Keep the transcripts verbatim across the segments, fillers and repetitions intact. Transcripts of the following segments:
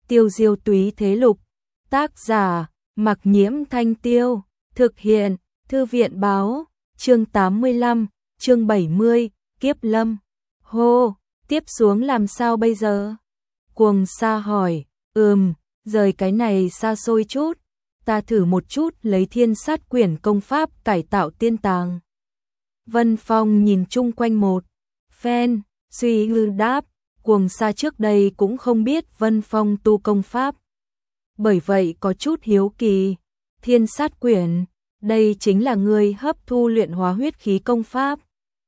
Tiêu diêu túy thế lục. Tác giả, Mặc Nhiễm Thanh Tiêu. Thực hiện, Thư viện báo. Chương tám mươi lăm, chương bảy mươi, Kiếp Lâm. Hô, tiếp xuống làm sao bây giờ? Cuồng Sa hỏi. Ừm, rời cái này xa xôi chút. Ta thử một chút lấy Thiên Sát Quyển công pháp cải tạo tiên tàng. Vân Phong nhìn chung quanh một phen, suy ngư đáp. Cuồng Sa trước đây cũng không biết Vân Phong tu công pháp, bởi vậy có chút hiếu kỳ. Thiên Sát Quyển, đây chính là người hấp thu luyện hóa huyết khí công pháp.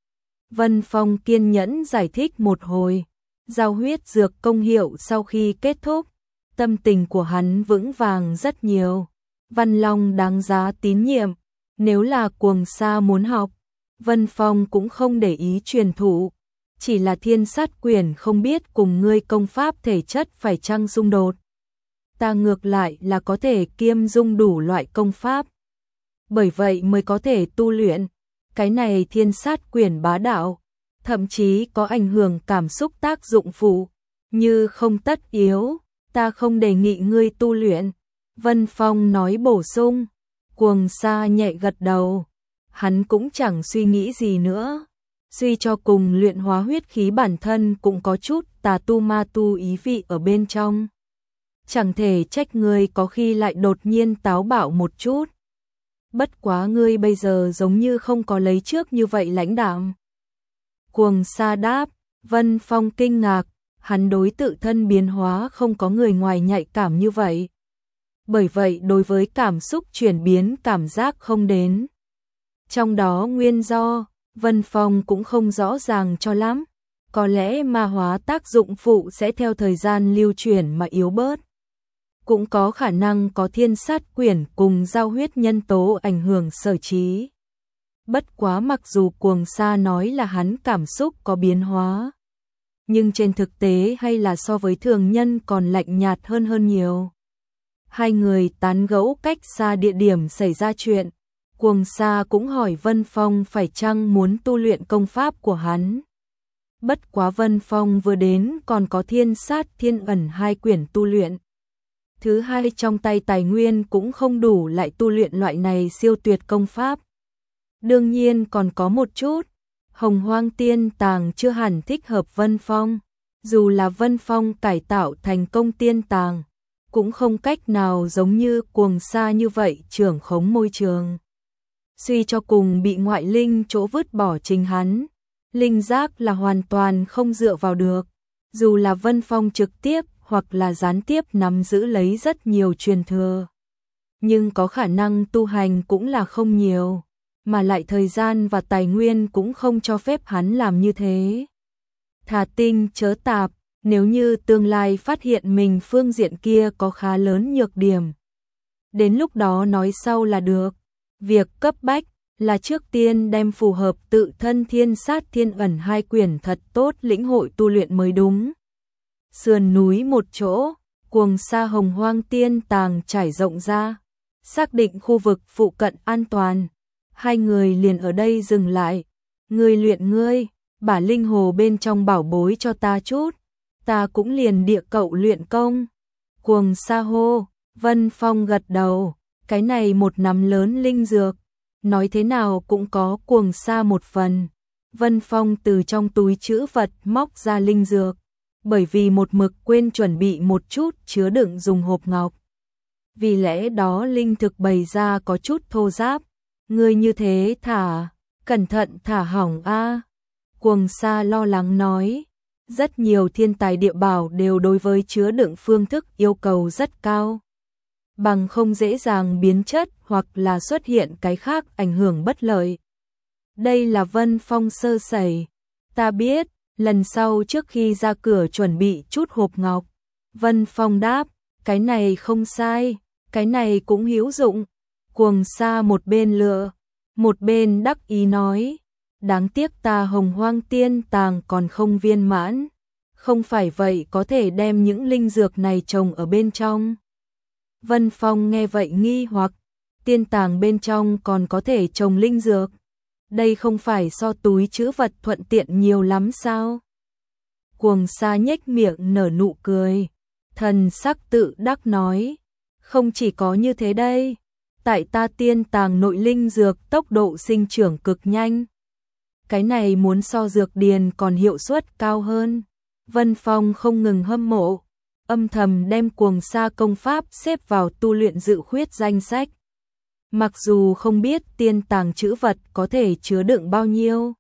Vân Phong kiên nhẫn giải thích một hồi. Giao huyết dược công hiệu sau khi kết thúc, tâm tình của hắn vững vàng rất nhiều. Văn Long đáng giá tín nhiệm, nếu là Cuồng Sa muốn học, Vân Phong cũng không để ý truyền thụ. Chỉ là Thiên Sát Quyển không biết cùng ngươi công pháp thể chất phải chăng xung đột. Ta ngược lại là có thể kiêm dung đủ loại công pháp, bởi vậy mới có thể tu luyện. Cái này Thiên Sát Quyển bá đạo, thậm chí có ảnh hưởng cảm xúc tác dụng phụ, như không tất yếu, ta không đề nghị ngươi tu luyện. Vân Phong nói bổ sung. Cuồng Sa nhẹ gật đầu, hắn cũng chẳng suy nghĩ gì nữa. Suy cho cùng luyện hóa huyết khí bản thân cũng có chút tà tu ma tu ý vị ở bên trong. Chẳng thể trách ngươi có khi lại đột nhiên táo bạo một chút. Bất quá ngươi bây giờ giống như không có lấy trước như vậy lãnh đạm. Cuồng Sa đáp. Vân Phong kinh ngạc, hắn đối tự thân biến hóa không có người ngoài nhạy cảm như vậy. Bởi vậy đối với cảm xúc chuyển biến cảm giác không đến. Trong đó nguyên do, Vân Phong cũng không rõ ràng cho lắm. Có lẽ ma hóa tác dụng phụ sẽ theo thời gian lưu chuyển mà yếu bớt. Cũng có khả năng có Thiên Sát Quyển cùng giao huyết nhân tố ảnh hưởng sở trí. Bất quá mặc dù Cuồng Sa nói là hắn cảm xúc có biến hóa, nhưng trên thực tế hay là so với thường nhân còn lạnh nhạt hơn hơn nhiều. Hai người tán gẫu cách xa địa điểm xảy ra chuyện. Cuồng Sa cũng hỏi Vân Phong phải chăng muốn tu luyện công pháp của hắn. Bất quá Vân Phong vừa đến còn có Thiên Sát Thiên Ẩn hai quyển tu luyện. Thứ hai trong tay tài nguyên cũng không đủ lại tu luyện loại này siêu tuyệt công pháp. Đương nhiên còn có một chút, Hồng Hoang Tiên Tàng chưa hẳn thích hợp Vân Phong. Dù là Vân Phong cải tạo thành công tiên tàng, cũng không cách nào giống như Cuồng Sa như vậy trưởng khống môi trường. Suy cho cùng bị ngoại linh chỗ vứt bỏ chính hắn, linh giác là hoàn toàn không dựa vào được. Dù là Vân Phong trực tiếp hoặc là gián tiếp nắm giữ lấy rất nhiều truyền thừa, nhưng có khả năng tu hành cũng là không nhiều, mà lại thời gian và tài nguyên cũng không cho phép hắn làm như thế. Thà tinh chớ tạp, nếu như tương lai phát hiện mình phương diện kia có khá lớn nhược điểm, đến lúc đó nói sau là được. Việc cấp bách là trước tiên đem phù hợp tự thân Thiên Sát Thiên Ẩn hai quyển thật tốt lĩnh hội tu luyện mới đúng. Sườn núi một chỗ, Cuồng Sa Hồng Hoang Tiên Tàng trải rộng ra, xác định khu vực phụ cận an toàn. Hai người liền ở đây dừng lại. Ngươi luyện ngươi, bả linh hồ bên trong bảo bối cho ta chút, ta cũng liền địa cậu luyện công. Cuồng Sa hô. Vân Phong gật đầu, cái này một nắm lớn linh dược, nói thế nào cũng có Cuồng Sa một phần. Vân Phong từ trong túi trữ vật móc ra linh dược, bởi vì một mực quên chuẩn bị một chút chứa đựng dùng hộp ngọc. Vì lẽ đó linh thực bày ra có chút thô ráp. Ngươi như thế thả, cẩn thận thả hỏng a. Cuồng Sa lo lắng nói. Rất nhiều thiên tài địa bảo đều đối với chứa đựng phương thức yêu cầu rất cao, bằng không dễ dàng biến chất hoặc là xuất hiện cái khác ảnh hưởng bất lợi. Đây là Vân Phong sơ sẩy. Ta biết, lần sau trước khi ra cửa chuẩn bị chút hộp ngọc. Vân Phong đáp, cái này không sai, cái này cũng hữu dụng. Cuồng Sa một bên lựa, một bên đắc ý nói. Đáng tiếc ta Hồng Hoang Tiên Tàng còn không viên mãn, không phải vậy có thể đem những linh dược này trồng ở bên trong. Vân Phong nghe vậy nghi hoặc, tiên tàng bên trong còn có thể trồng linh dược, đây không phải so túi trữ vật thuận tiện nhiều lắm sao? Cuồng Sa nhếch miệng nở nụ cười, Thần sắc tự đắc nói, không chỉ có như thế đây, tại ta tiên tàng nội linh dược tốc độ sinh trưởng cực nhanh. Cái này muốn so dược điền còn hiệu suất cao hơn. Vân Phong không ngừng hâm mộ, âm thầm đem cuồng sa công pháp xếp vào tu luyện dự khuyết danh sách. Mặc dù không biết tiên tàng trữ vật có thể chứa đựng bao nhiêu,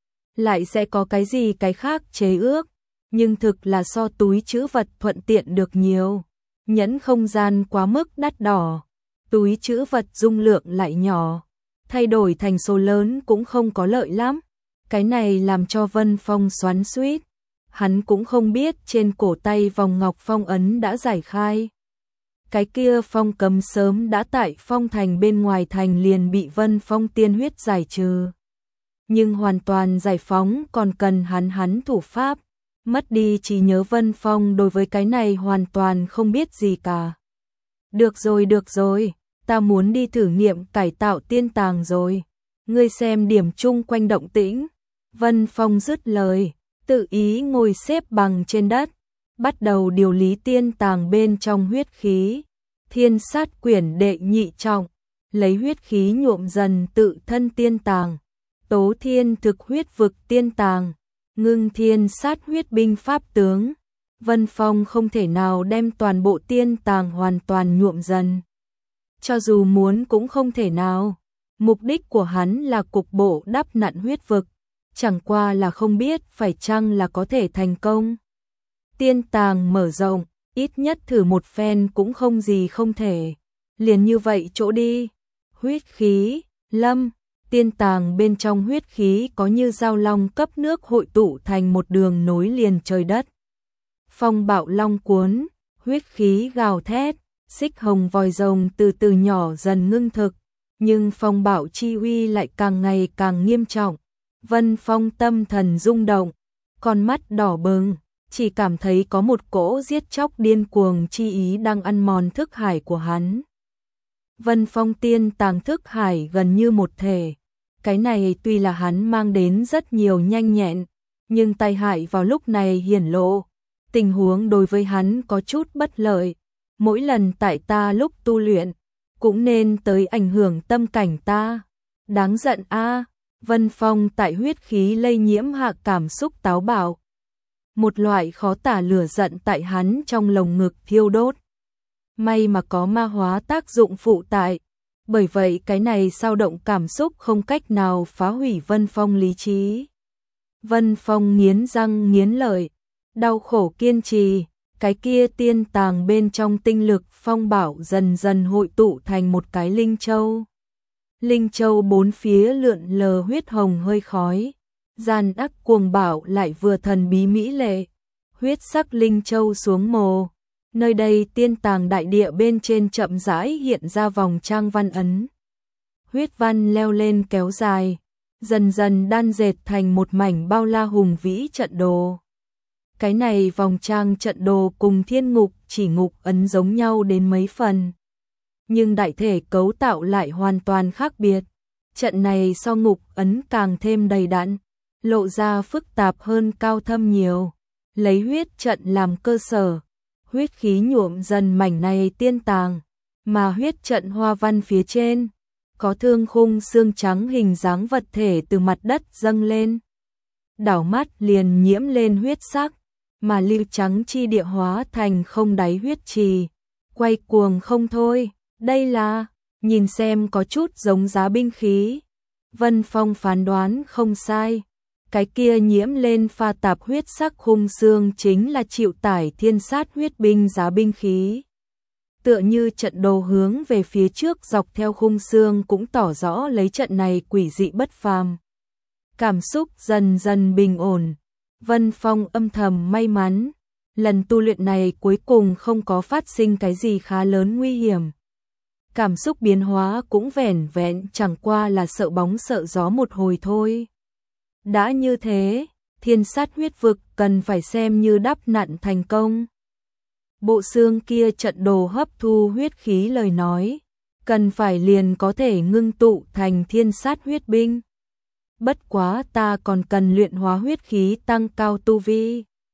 lại sẽ có cái gì cái khác chế ước, nhưng thực là so túi trữ vật thuận tiện được nhiều. Nhẫn không gian quá mức đắt đỏ, túi trữ vật dung lượng lại nhỏ, thay đổi thành số lớn cũng không có lợi lắm. Cái này làm cho Vân Phong xoắn xuýt, hắn cũng không biết trên cổ tay vòng ngọc phong ấn đã giải khai. Cái kia phong cấm sớm đã tại phong thành bên ngoài thành liền bị Vân Phong tiên huyết giải trừ. Nhưng hoàn toàn giải phóng còn cần hắn hắn thủ pháp, mất đi trí nhớ Vân Phong đối với cái này hoàn toàn không biết gì cả. Được rồi được rồi, ta muốn đi thử nghiệm cải tạo tiên tàng rồi. Ngươi xem điểm chung quanh động tĩnh. Vân Phong dứt lời, tự ý ngồi xếp bằng trên đất, bắt đầu điều lý tiên tàng bên trong huyết khí. Thiên sát quyển đệ nhị trọng, lấy huyết khí nhuộm dần tự thân tiên tàng. Tố thiên thực huyết vực tiên tàng, ngưng thiên sát huyết binh pháp tướng. Vân Phong không thể nào đem toàn bộ tiên tàng hoàn toàn nhuộm dần. Cho dù muốn cũng không thể nào. Mục đích của hắn là cục bộ đắp nặn huyết vực, chẳng qua là không biết phải chăng là có thể thành công. Tiên tàng mở rộng, ít nhất thử một phen cũng không gì không thể. Liền như vậy chỗ đi. Huyết khí, lâm, tiên tàng bên trong huyết khí có như giao long cấp nước hội tụ thành một đường nối liền trời đất. Phong bạo long cuốn, huyết khí gào thét, xích hồng vòi rồng từ từ nhỏ dần ngưng thực, nhưng phong bạo chi uy lại càng ngày càng nghiêm trọng. Vân Phong tâm thần rung động, con mắt đỏ bừng, chỉ cảm thấy có một cỗ giết chóc điên cuồng chi ý đang ăn mòn thức hải của hắn. Vân Phong tiên tàng thức hải gần như một thể. Cái này tuy là hắn mang đến rất nhiều nhanh nhẹn, nhưng tai hại vào lúc này hiển lộ. Tình huống đối với hắn có chút bất lợi. Mỗi lần tại ta lúc tu luyện, cũng nên tới ảnh hưởng tâm cảnh ta. Đáng giận a. Vân Phong tại huyết khí lây nhiễm hạ cảm xúc táo bạo. Một loại khó tả lửa giận tại hắn trong lồng ngực thiêu đốt. May mà có ma hóa tác dụng phụ tại. Bởi vậy cái này dao động cảm xúc không cách nào phá hủy Vân Phong lý trí. Vân Phong nghiến răng nghiến lợi, đau khổ kiên trì, cái kia tiên tàng bên trong tinh lực phong bảo dần dần hội tụ thành một cái linh châu. Linh châu bốn phía lượn lờ huyết hồng hơi khói, gian đắc cuồng bảo lại vừa thần bí mỹ lệ. Huyết sắc linh châu xuống mồ. Nơi đây tiên tàng đại địa bên trên chậm rãi hiện ra vòng trang văn ấn. Huyết văn leo lên kéo dài, dần dần đan dệt thành một mảnh bao la hùng vĩ trận đồ. Cái này vòng trang trận đồ cùng thiên ngục chỉ ngục ấn giống nhau đến mấy phần. Nhưng đại thể cấu tạo lại hoàn toàn khác biệt. Trận này so ngục ấn càng thêm đầy đặn, lộ ra phức tạp hơn cao thâm nhiều. Lấy huyết trận làm cơ sở, huyết khí nhuộm dần mảnh này tiên tàng, mà huyết trận hoa văn phía trên, có thương khung xương trắng hình dáng vật thể từ mặt đất dâng lên. Đảo mắt liền nhiễm lên huyết sắc, mà lưu trắng chi địa hóa thành không đáy huyết trì, quay cuồng không thôi. Đây là, nhìn xem có chút giống giá binh khí. Vân Phong phán đoán không sai. Cái kia nhiễm lên pha tạp huyết sắc khung xương chính là chịu tải thiên sát huyết binh giá binh khí. Tựa như trận đồ hướng về phía trước dọc theo khung xương cũng tỏ rõ lấy trận này quỷ dị bất phàm. Cảm xúc dần dần bình ổn. Vân Phong âm thầm may mắn. Lần tu luyện này cuối cùng không có phát sinh cái gì khá lớn nguy hiểm. Cảm xúc biến hóa cũng vẻn vẹn chẳng qua là sợ bóng sợ gió một hồi thôi. Đã như thế, thiên sát huyết vực cần phải xem như đắp nặn thành công. Bộ xương kia trận đồ hấp thu huyết khí lời nói, cần phải liền có thể ngưng tụ thành thiên sát huyết binh. Bất quá ta còn cần luyện hóa huyết khí tăng cao tu vi.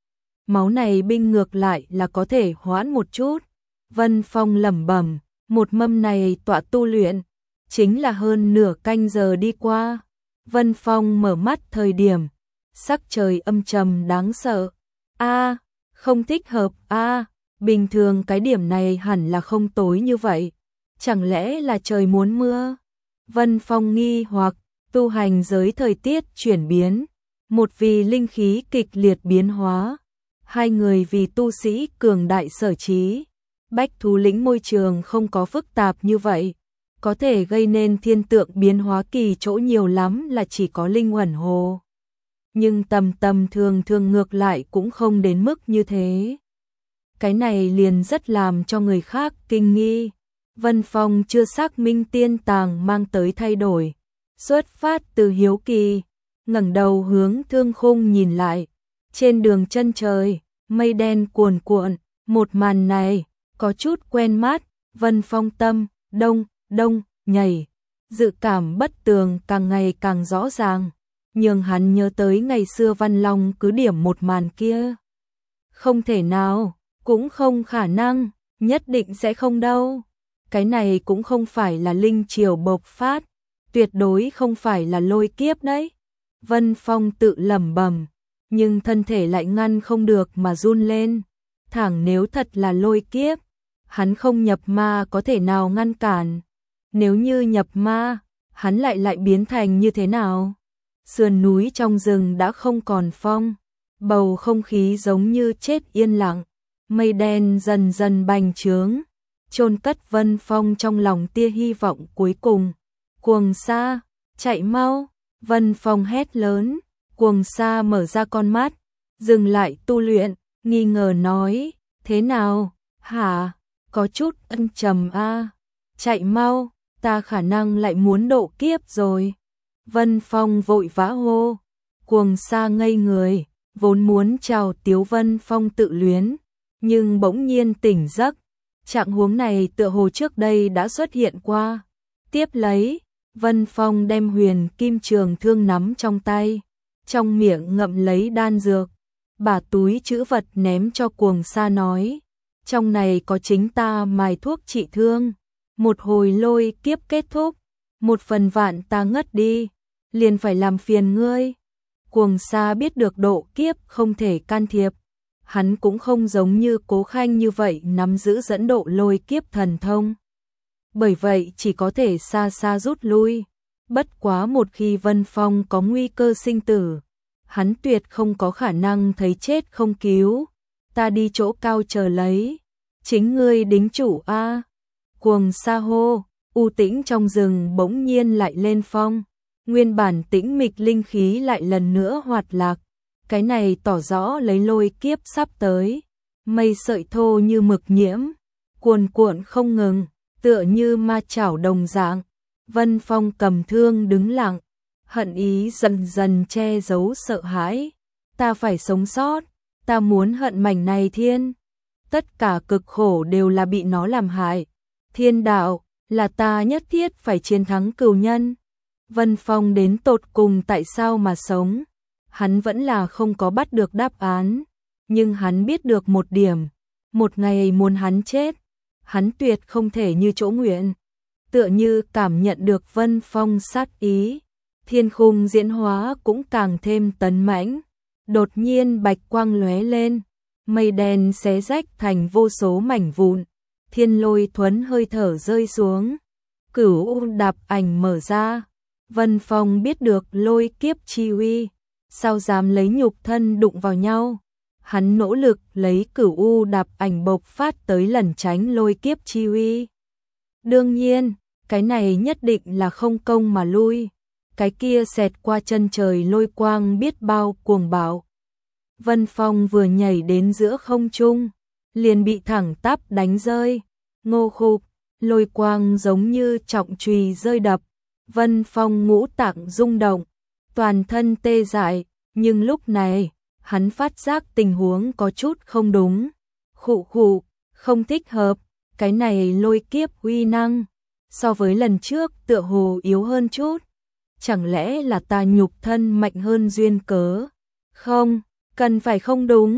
máu này binh ngược lại là có thể hoãn một chút. Vân Phong lẩm bẩm, một mâm này tọa tu luyện, chính là hơn nửa canh giờ đi qua. Vân Phong mở mắt thời điểm, sắc trời âm trầm đáng sợ. A, không thích hợp a, bình thường cái điểm này hẳn là không tối như vậy, chẳng lẽ là trời muốn mưa? Vân Phong nghi hoặc, tu hành giới thời tiết chuyển biến, một vì linh khí kịch liệt biến hóa, hai người vì tu sĩ cường đại sở trí. Bách thú lĩnh môi trường không có phức tạp như vậy, có thể gây nên thiên tượng biến hóa kỳ chỗ nhiều lắm là chỉ có linh uẩn hồ. Nhưng tầm tầm thường thường ngược lại cũng không đến mức như thế. Cái này liền rất làm cho người khác kinh nghi. Vân Phong chưa xác minh tiên tàng mang tới thay đổi, xuất phát từ hiếu kỳ, ngẩng đầu hướng thương khung nhìn lại. Trên đường chân trời, mây đen cuồn cuộn, một màn này có chút quen mắt. Vân Phong tâm đông đông nhảy, dự cảm bất tường càng ngày càng rõ ràng, nhưng hắn nhớ tới ngày xưa Văn Long cứ điểm một màn kia. Không thể nào, cũng không khả năng, nhất định sẽ không đâu. Cái này cũng không phải là linh triều bộc phát, tuyệt đối không phải là lôi kiếp đấy. Vân Phong tự lẩm bẩm, nhưng thân thể lại ngăn không được mà run lên. Thẳng nếu thật là lôi kiếp, hắn không nhập ma có thể nào ngăn cản. Nếu như nhập ma, hắn lại lại biến thành như thế nào? Sườn núi trong rừng đã không còn phong, bầu không khí giống như chết yên lặng, mây đen dần dần bành trướng, chôn cất Vân Phong trong lòng tia hy vọng cuối cùng. Cuồng Sa, chạy mau! Vân Phong hét lớn. Cuồng Sa mở ra con mắt, dừng lại tu luyện, nghi ngờ nói, thế nào, hả, có chút ân trầm a, chạy mau, ta khả năng lại muốn độ kiếp rồi. Vân Phong vội vã hô. Cuồng Sa ngây người, vốn muốn chào Tiếu Vân Phong tự luyến, nhưng bỗng nhiên tỉnh giấc. Trạng huống này tựa hồ trước đây đã xuất hiện qua. Tiếp lấy, Vân Phong đem huyền kim trường thương nắm trong tay, trong miệng ngậm lấy đan dược, bả túi trữ vật ném cho Cuồng Sa nói, trong này có chính ta mài thuốc trị thương, một hồi lôi kiếp kết thúc, một phần vạn ta ngất đi, liền phải làm phiền ngươi. Cuồng Sa biết được độ kiếp không thể can thiệp, hắn cũng không giống như Cố Khanh như vậy nắm giữ dẫn độ lôi kiếp thần thông. Bởi vậy chỉ có thể xa xa rút lui. Bất quá một khi Vân Phong có nguy cơ sinh tử, hắn tuyệt không có khả năng thấy chết không cứu. Ta đi chỗ cao chờ lấy, chính ngươi đính chủ a. Cuồng Sa hô. U tĩnh trong rừng bỗng nhiên lại lên phong, nguyên bản tĩnh mịch linh khí lại lần nữa hoạt lạc. Cái này tỏ rõ lấy lôi kiếp sắp tới. Mây sợi thô như mực nhiễm, cuồn cuộn không ngừng, tựa như ma chảo đồng dạng. Vân Phong cầm thương đứng lặng, hận ý dần dần che giấu sợ hãi. Ta phải sống sót, ta muốn hận mảnh này thiên. Tất cả cực khổ đều là bị nó làm hại. Thiên đạo, là ta nhất thiết phải chiến thắng cừu nhân. Vân Phong đến tột cùng tại sao mà sống? Hắn vẫn là không có bắt được đáp án. Nhưng hắn biết được một điểm. Một ngày muốn hắn chết, hắn tuyệt không thể như chỗ nguyện. Tựa như cảm nhận được Vân Phong sát ý, thiên khung diễn hóa cũng càng thêm tấn mãnh. Đột nhiên bạch quang lóe lên, mây đen xé rách thành vô số mảnh vụn, thiên lôi thuấn hơi thở rơi xuống, cửu u đạp ảnh mở ra. Vân Phong biết được lôi kiếp chi uy, sao dám lấy nhục thân đụng vào nhau. Hắn nỗ lực lấy cửu u đạp ảnh bộc phát tới lẩn tránh lôi kiếp chi uy. Đương nhiên, cái này nhất định là không công mà lui. Cái kia xẹt qua chân trời lôi quang biết bao cuồng bạo. Vân Phong vừa nhảy đến giữa không trung, liền bị thẳng tắp đánh rơi. Ngô khục, lôi quang giống như trọng chùy rơi đập. Vân Phong ngũ tạng rung động, toàn thân tê dại, nhưng lúc này, hắn phát giác tình huống có chút không đúng. Khụ khụ, không thích hợp, cái này lôi kiếp uy năng, so với lần trước tựa hồ yếu hơn chút. Chẳng lẽ là ta nhục thân mạnh hơn duyên cớ? Không, cần phải không đúng.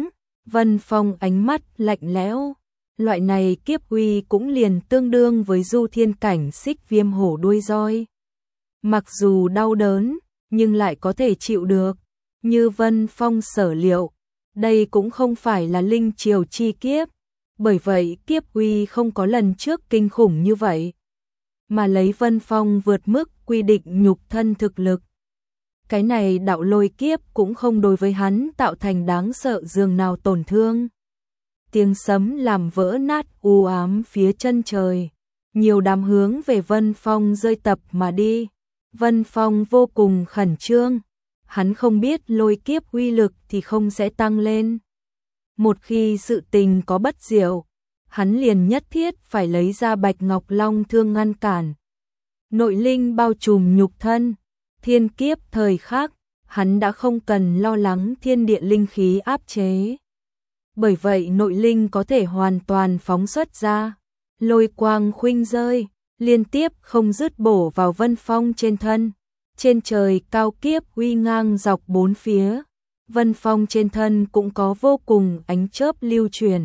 Vân Phong ánh mắt lạnh lẽo, loại này kiếp uy cũng liền tương đương với du thiên cảnh xích viêm hổ đuôi roi. Mặc dù đau đớn, nhưng lại có thể chịu được, như Vân Phong sở liệu, đây cũng không phải là linh triều chi kiếp, bởi vậy kiếp uy không có lần trước kinh khủng như vậy, mà lấy Vân Phong vượt mức quy định nhục thân thực lực. Cái này đạo lôi kiếp cũng không đối với hắn tạo thành đáng sợ dường nào tổn thương. Tiếng sấm làm vỡ nát u ám phía chân trời, nhiều đám hướng về Vân Phong rơi tập mà đi. Vân Phong vô cùng khẩn trương, hắn không biết lôi kiếp uy lực thì không sẽ tăng lên. Một khi sự tình có bất diệu, hắn liền nhất thiết phải lấy ra Bạch Ngọc Long thương ngăn cản. Nội linh bao trùm nhục thân, thiên kiếp thời khắc, hắn đã không cần lo lắng thiên địa linh khí áp chế. Bởi vậy nội linh có thể hoàn toàn phóng xuất ra, lôi quang khuynh rơi, liên tiếp không dứt bổ vào Vân Phong trên thân. Trên trời cao kiếp uy ngang dọc bốn phía, Vân Phong trên thân cũng có vô cùng ánh chớp lưu truyền.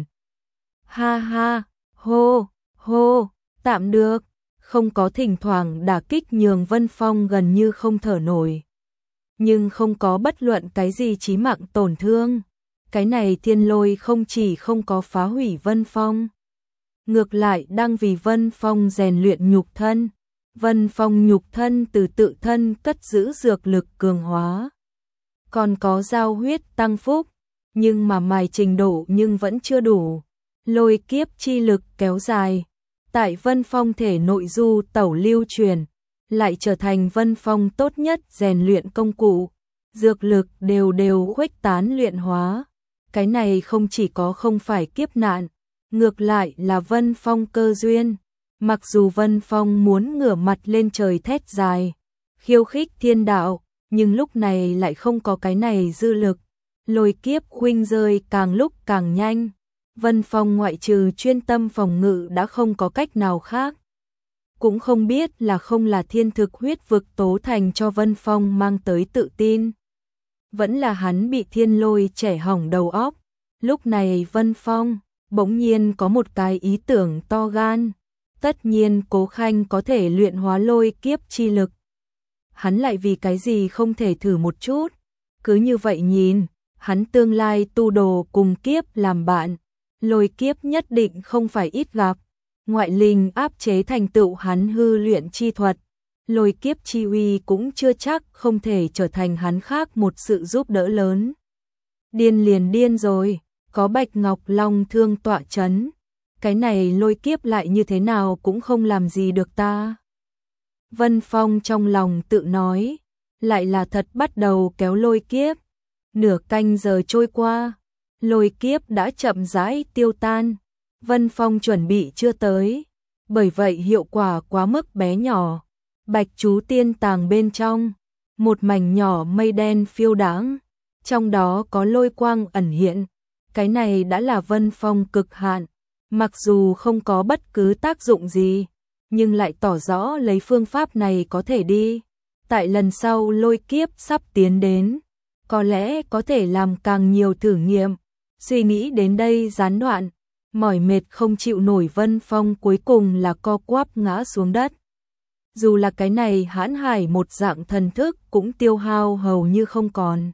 Ha ha, hô, hô, tạm được, không có thỉnh thoảng đả kích nhường Vân Phong gần như không thở nổi. Nhưng không có bất luận cái gì chí mạng tổn thương. Cái này thiên lôi không chỉ không có phá hủy Vân Phong, ngược lại đang vì Vân Phong rèn luyện nhục thân. Vân Phong nhục thân từ tự thân cất giữ dược lực cường hóa, còn có giao huyết tăng phúc, nhưng mà mài trình độ nhưng vẫn chưa đủ. Lôi kiếp chi lực kéo dài, tại Vân Phong thể nội du tẩu lưu truyền, lại trở thành Vân Phong tốt nhất rèn luyện công cụ, dược lực đều đều khuếch tán luyện hóa. Cái này không chỉ có không phải kiếp nạn, ngược lại là Vân Phong cơ duyên. Mặc dù Vân Phong muốn ngửa mặt lên trời thét dài, khiêu khích thiên đạo, nhưng lúc này lại không có cái này dư lực. Lôi kiếp khuynh rơi càng lúc càng nhanh, Vân Phong ngoại trừ chuyên tâm phòng ngự đã không có cách nào khác. Cũng không biết là không là thiên thực huyết vực tố thành cho Vân Phong mang tới tự tin, vẫn là hắn bị thiên lôi trẻ hỏng đầu óc. Lúc này Vân Phong bỗng nhiên có một cái ý tưởng to gan. Tất nhiên Cố Khanh có thể luyện hóa lôi kiếp chi lực, hắn lại vì cái gì không thể thử một chút. Cứ như vậy nhìn, hắn tương lai tu đồ cùng kiếp làm bạn, lôi kiếp nhất định không phải ít gặp. Ngoại linh áp chế thành tựu hắn hư luyện chi thuật, lôi kiếp chi uy cũng chưa chắc không thể trở thành hắn khác một sự giúp đỡ lớn. Điên liền điên rồi, có Bạch Ngọc Long thương tọa chấn, cái này lôi kiếp lại như thế nào cũng không làm gì được ta. Vân Phong trong lòng tự nói, lại là thật bắt đầu kéo lôi kiếp. Nửa canh giờ trôi qua, lôi kiếp đã chậm rãi tiêu tan. Vân Phong chuẩn bị chưa tới, bởi vậy hiệu quả quá mức bé nhỏ. Bạch chú tiên tàng bên trong, một mảnh nhỏ mây đen phiêu đãng, trong đó có lôi quang ẩn hiện. Cái này đã là Vân Phong cực hạn, mặc dù không có bất cứ tác dụng gì, nhưng lại tỏ rõ lấy phương pháp này có thể đi. Tại lần sau lôi kiếp sắp tiến đến, có lẽ có thể làm càng nhiều thử nghiệm. Suy nghĩ đến đây gián đoạn, mỏi mệt không chịu nổi Vân Phong cuối cùng là co quắp ngã xuống đất. Dù là cái này hãn hải một dạng thần thức cũng tiêu hao hầu như không còn.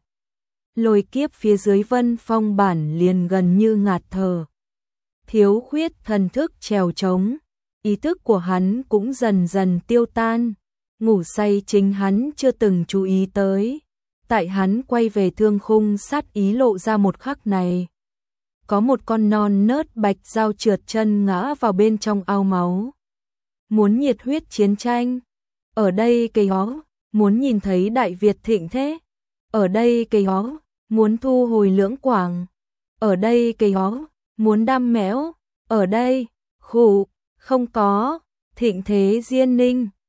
Lôi kiếp phía dưới Vân Phong bản liền gần như ngạt thở. Thiếu khuyết thần thức trèo trống, ý thức của hắn cũng dần dần tiêu tan. Ngủ say chính hắn chưa từng chú ý tới. Tại hắn quay về thương khung sát ý lộ ra một khắc này, có một con non nớt bạch dao trượt chân ngã vào bên trong ao máu. Muốn nhiệt huyết chiến tranh, ở đây cây hó, muốn nhìn thấy Đại Việt thịnh thế, ở đây cây hó, muốn thu hồi lưỡng quảng, ở đây cây hó, muốn đam méo, ở đây, khủ, không có, thịnh thế diên ninh,